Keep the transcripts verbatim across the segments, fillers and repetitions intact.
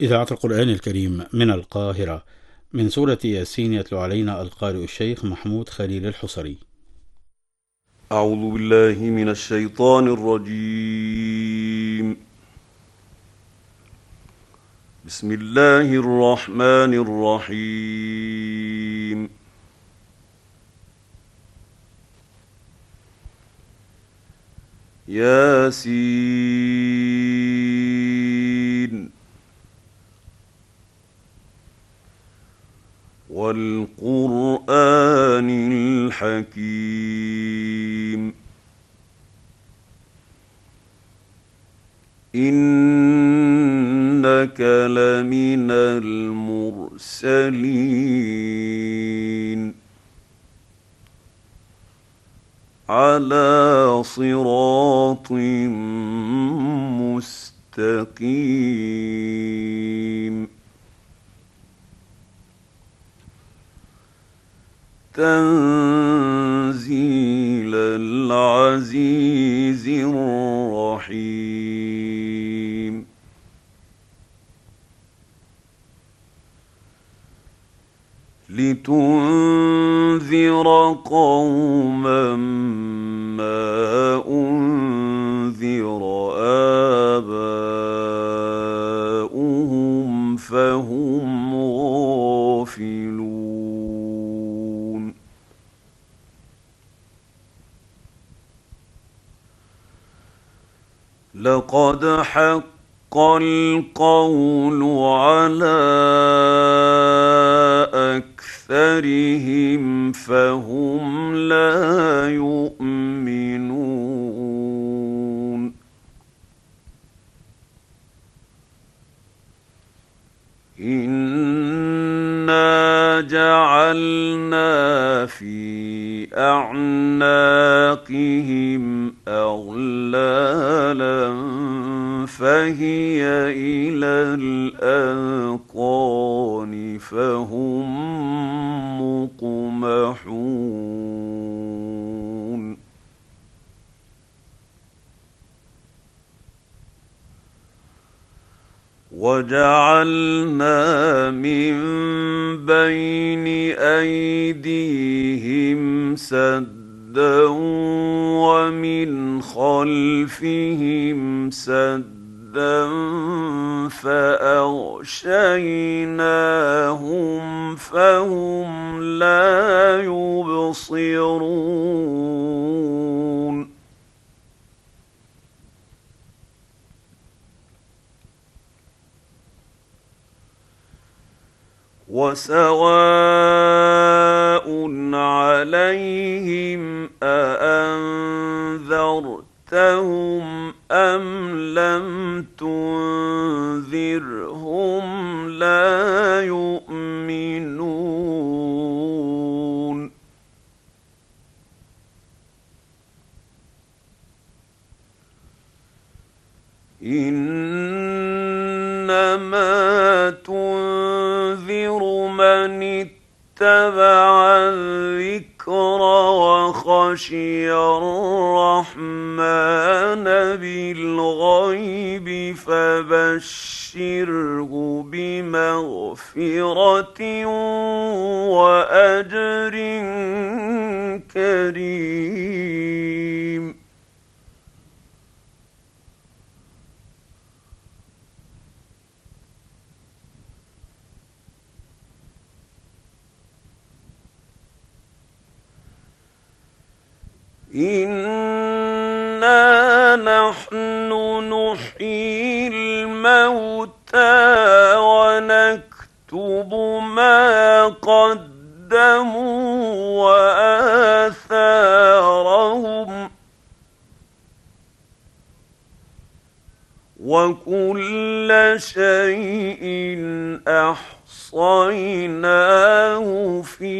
إذاعة القرآن الكريم من القاهرة، من سورة ياسين يتلو علينا القارئ الشيخ محمود خليل الحصري. أعوذ بالله من الشيطان الرجيم. بسم الله الرحمن الرحيم. ياسين والقرآن الحكيم إنك لمن المرسلين على صراط مستقيم تنزيل العزيز الرحيم لتنذر قوما ما أنذر آباؤهم فهم غافلون لقد حق القول على أكثرهم فهم لا يؤمنون إنا جعلنا في أعناقهم أغلالا فهي إلى الأذقان فهم مقمحون وجعلنا من بين أيديهم سدا ومن خلفهم سدا فأغشيناهم فهم لا يبصرون وسواء عليهم أأنذرتهم أم لم تنذرهم لا يؤمنون إنما تنذر من اتبع الذكر وخشي الرحمن بالغيب فبشره بمغفرة وأجر كريم إنا نحن نحيي الموتى ونكتب ما قدموا وآثارهم وكل شيء أحصيناه في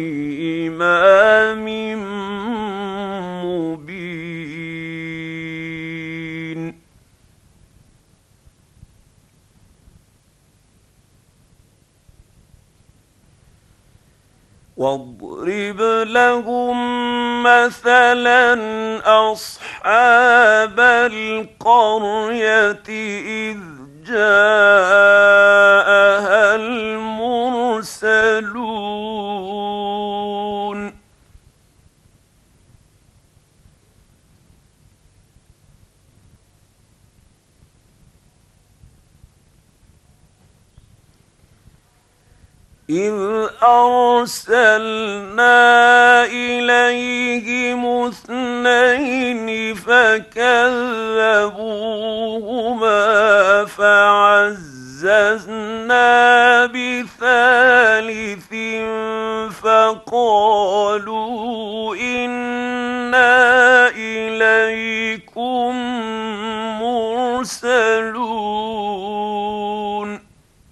إمام مبين واضرب لهم مثلا أصحاب أصحاب القرية إذ جاءوا إذ أرسلنا إليهم اثنين فكذبوهما فعززنا بثالث فقالوا إنا إليكم مرسلون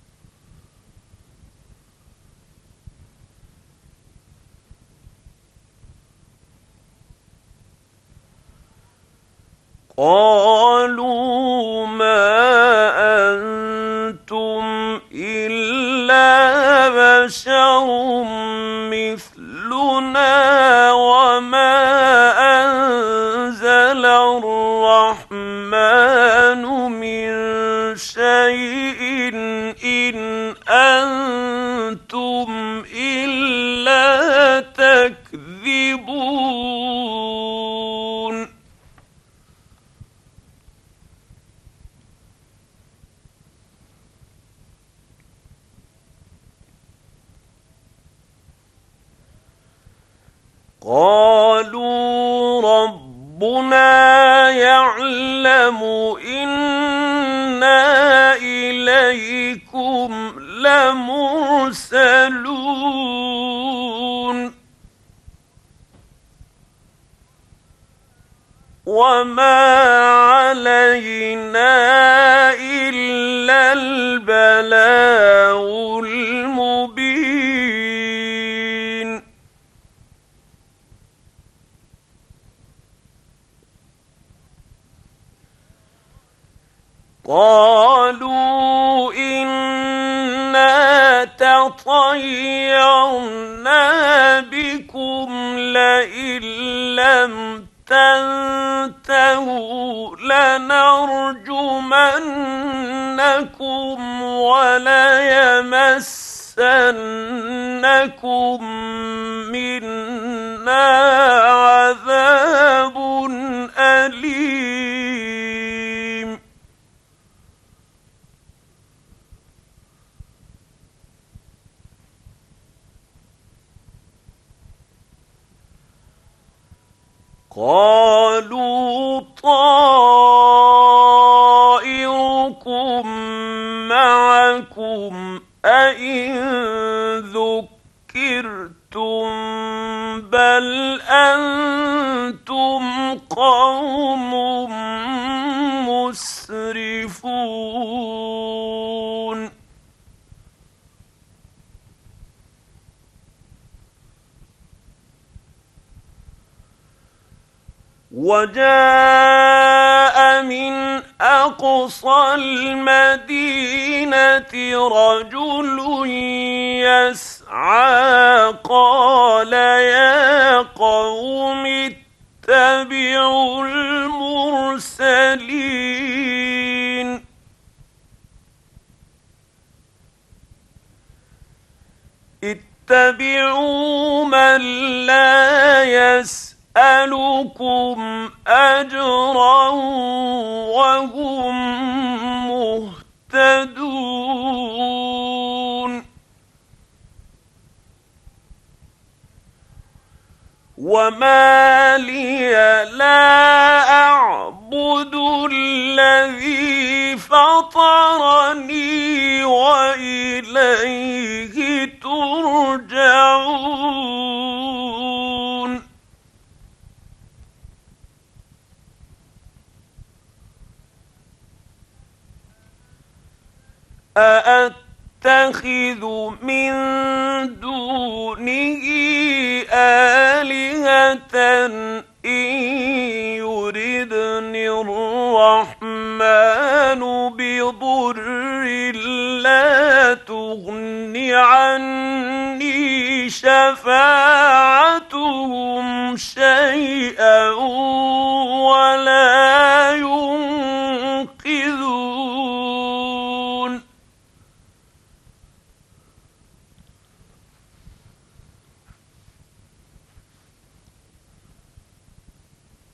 قالوا ما أنتم إلا بشر مثلنا وما أنزل الرحمن من شيء إن أنتم إلا تكذبون قالوا ربنا يعلم إنا إليكم لمرسلون وما علينا إلا البلاغ المبين قالوا إنا تطيرنا بكم لئن لم تنتهوا لنرجمنكم وليمسنكم منا عذاب أليم قالوا طائركم معكم أئن ذكرتم بل أنتم قوم مسرفون وجاء من أقصى المدينة رجل يسعى قال يا قوم اتبعوا المرسلين اتبعوا من لا يسعى أسألكم أجرا وهم مهتدون وما لي لا أعبد الذي فطرني وإليه ترجعون أأتخذ من دونه آلهة إن يردني الرحمن بضر لا تغن عني شفاعتهم شيئا ولا ينقذون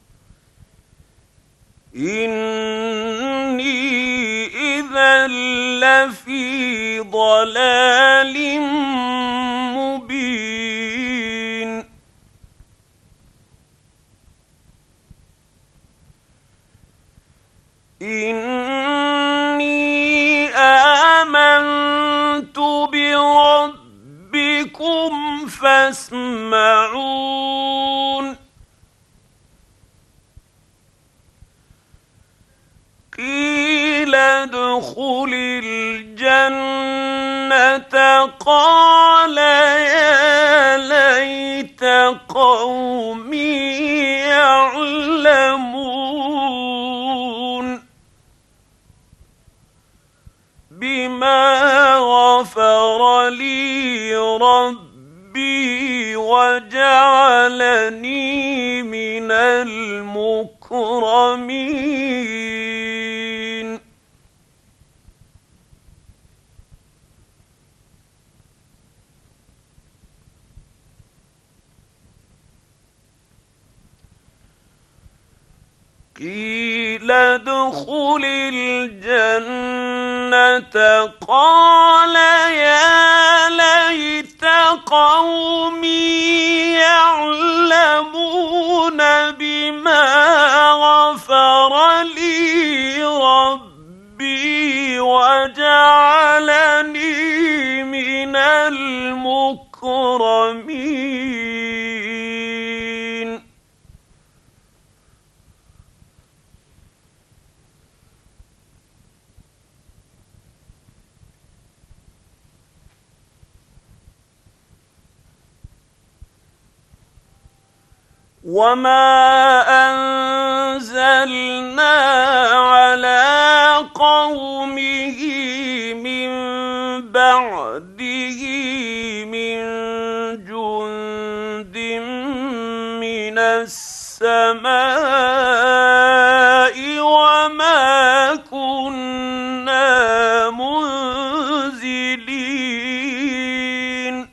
إني إذا لفي ضلال مبين إني آمنت بربكم فاسمعون قيل ادخل الجنة قال يا ليت قومي يعلمون بما غفر لي ربي وجعلني من المكرمين قيل ادخل الجنة قال يا ليت قومي يعلمون بما غفر لي ربي وجعلني من المكرمين وما أنزلنا على قومه من بعده من جند من السماء وما كنا منزلين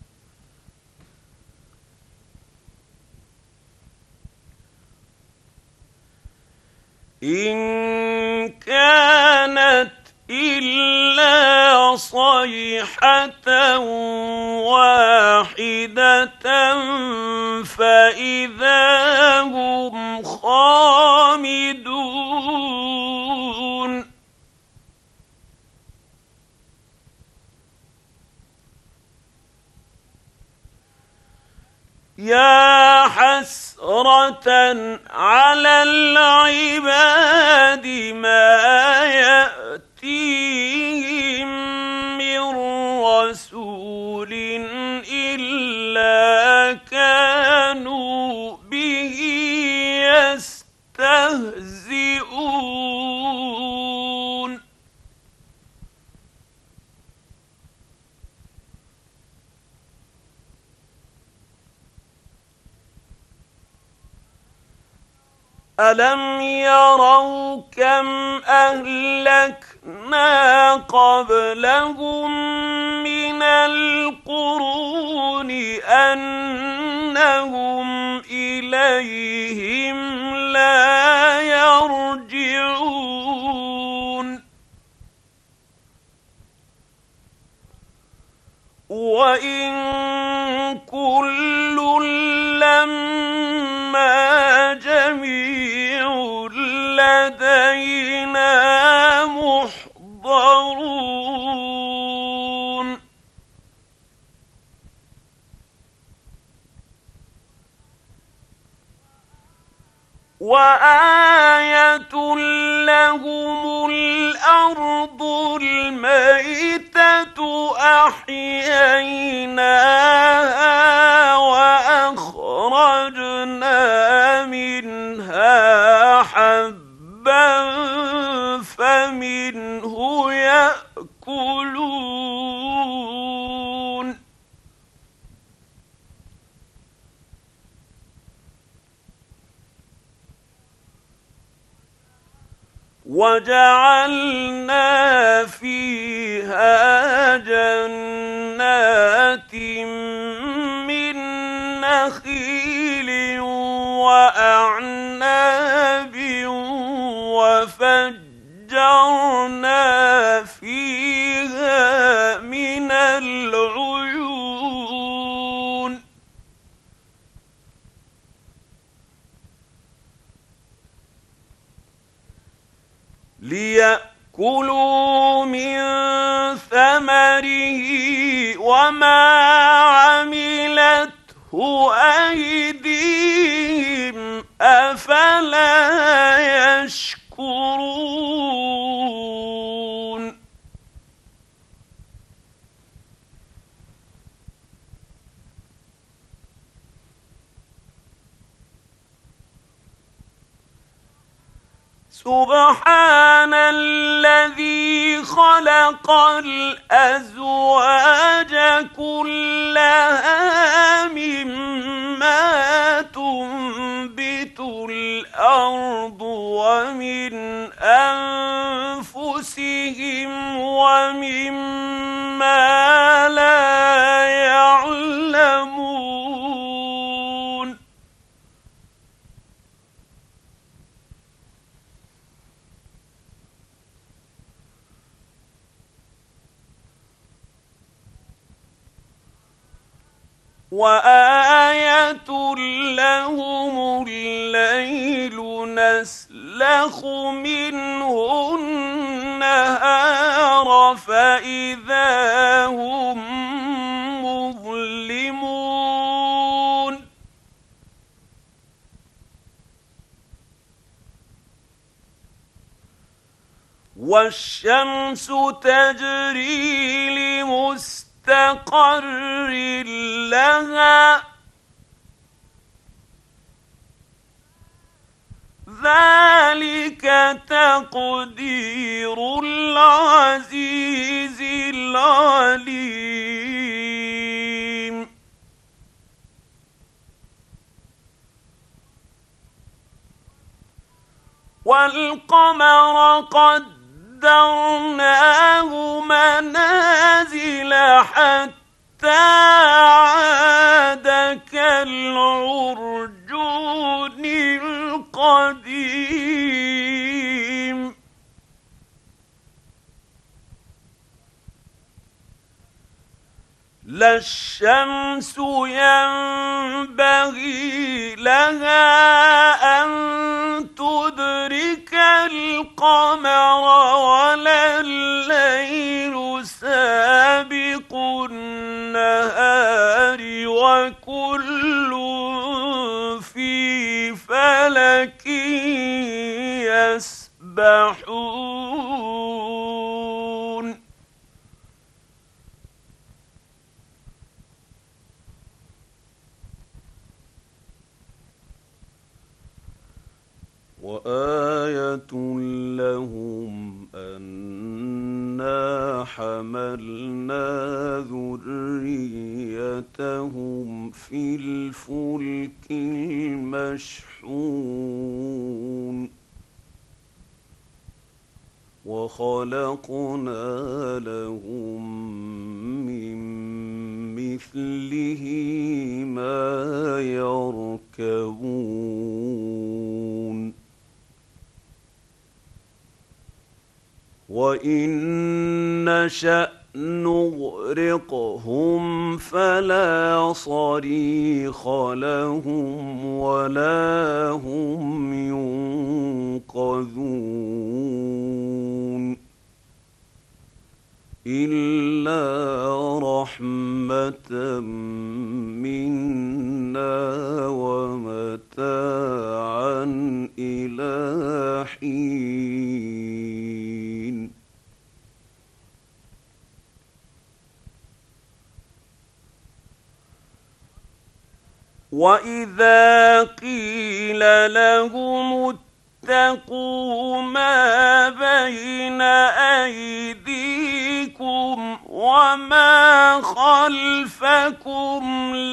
إن كانت إلا صيحة واحدة فإذا هم خامدون يا حسرة على العباد ما يأتيهم من رسول إلا كانوا به يستهزئون ألم يروا كم أهلكنا قبلهم من القرون أنهم إليهم لا يرجعون وإن كل لما جميع لدينا محضرون وآية لهم الأرض الميتة أحييناها وأخرجنا منها حبا فمنه يأكلون وجعلنا فيها جنات من نخيل وأعناب وفجرنا فيها العيون ليأكلوا من ثمره وما عملته أيديهم أفلا يشكرون سبحان الذي خلق الأزواج كلها مما تنبت الأرض ومن أنفسهم ومما لا يعلمون وآية لهم الليل نسلخ منه النهار فإذا هم مظلمون والشمس تجري لمستقر مستقر لها ذلك تقدير العزيز العليم والقمر قد قدرناه منازل حتى عاد كالعرجون القديم لا الشمس ينبغي لها أن تدرك القمر ولا الليل سابق النهار وكل في فلك يسبحون وآية لهم أنا حملنا ذريتهم في الفلك المشحون وخلقنا لهم من مثله ما يركبون وإن نشأ نغرقهم فلا صريخ لهم ولا هم ينقذون إلا رحمة منا ومتاعا إلى حين وإذا قيل لهم اتقوا ما بين أيديكم وما خلفكم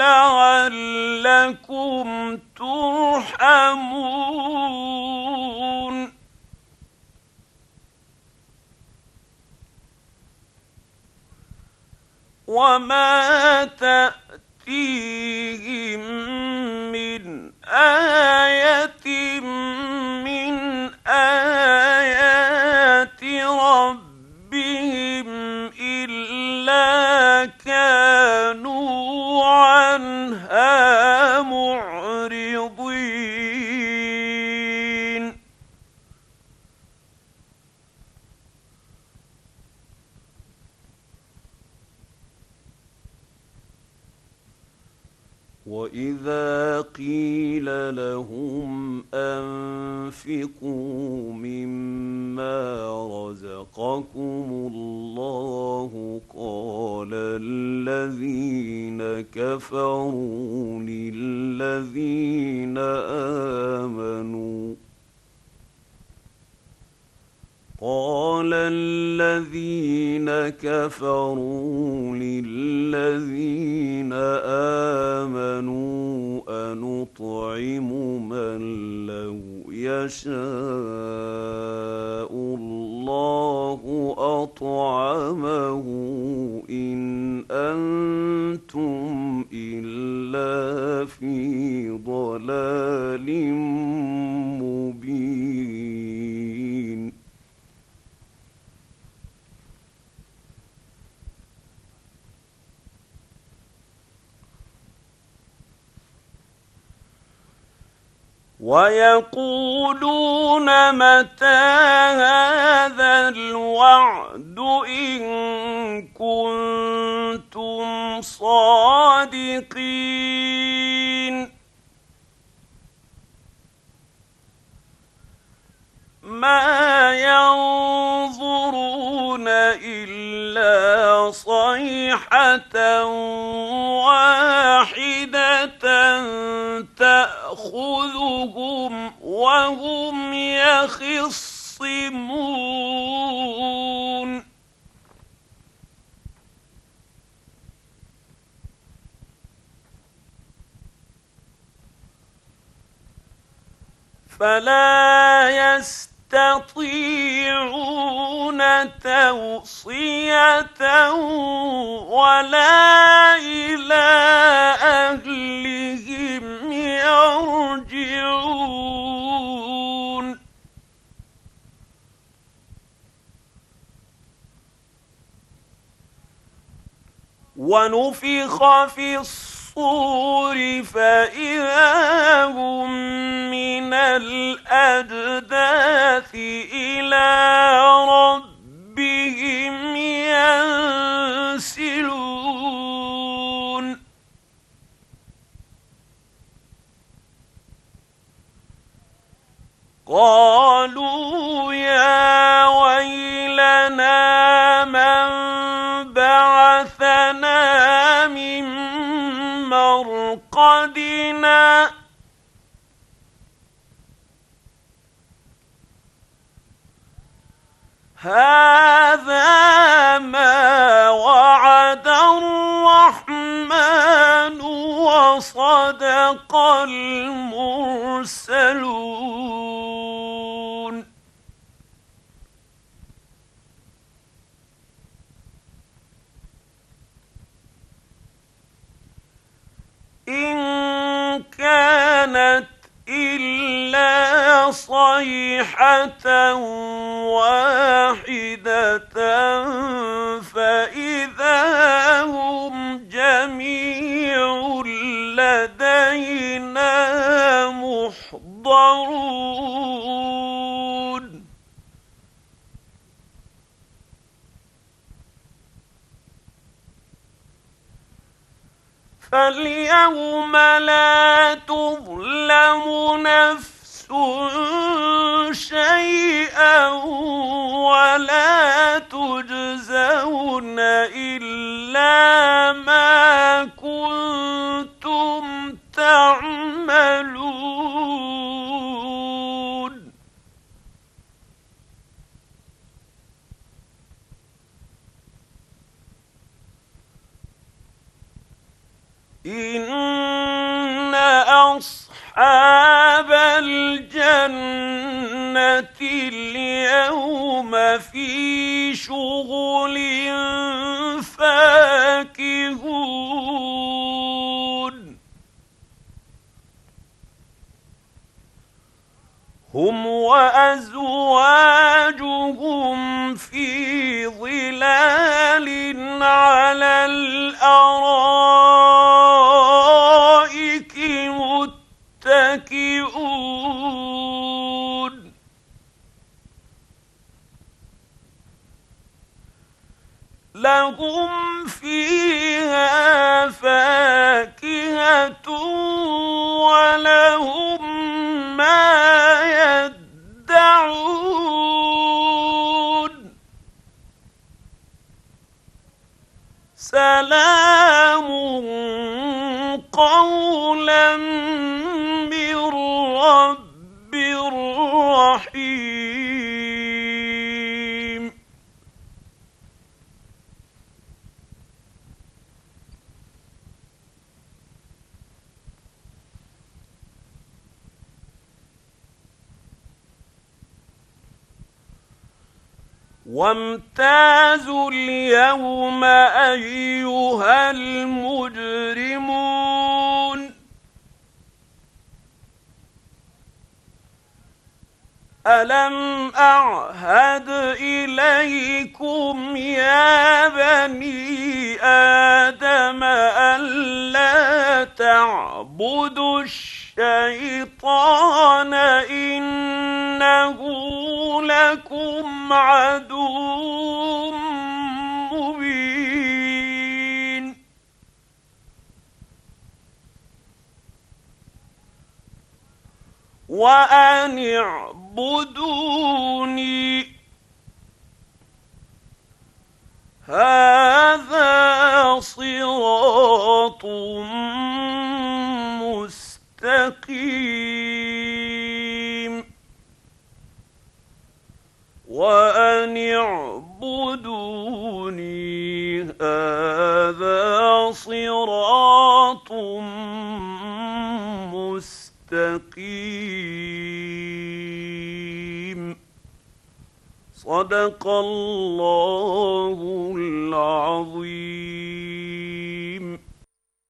لعلكم ترحمون وما تأتيهم من آية من آيات ربهم إلا كانوا عنها معرضين وإذا قيل لهم أنفقوا مما رزقكم الله قال الذين كفروا للذين آمنوا قال الذين كفروا للذين آمنوا أنطعم من لو يشاء الله أطعمه إن أنتم إلا في ضلال مبين ويقولون متى هذا الوعد إن كنتم صادقين ما ينظرون إلا صيحة واحدة تأخذهم وهم يخصمون فلا يستطيعون توصية ولا إلى أهلهم يرجعون ونفخ في الصور فإذا هم من الأجداث إلى ربهم ينسلون قالوا يا ويلنا من بعثنا من مرقدنا هذا ما وعد الرحمن وصدق المرسلون إن كانت إلا صيحة واحدة فإذا هم جميع لدينا محضرون فاليوم لا تظلم نفس شيئا ولا تجزون إلا ما كنتم تعملون إن أصحاب الجنة اليوم في شغل فاكهون هم وأزواجهم في ظلال على لهم فيها فاكهة ولهم ما يدعون سلام قولا من رب رحيم. وامتازوا اليوم أيها المجرمون ألم أعهد إليكم يا بني آدم ألا تعبدوا الشيطان إنه لكم عدو مبين وأن اعبدوني هذا صراط مستقيم وأن اعبدوني هذا صراط مستقيم. صدق الله العظيم.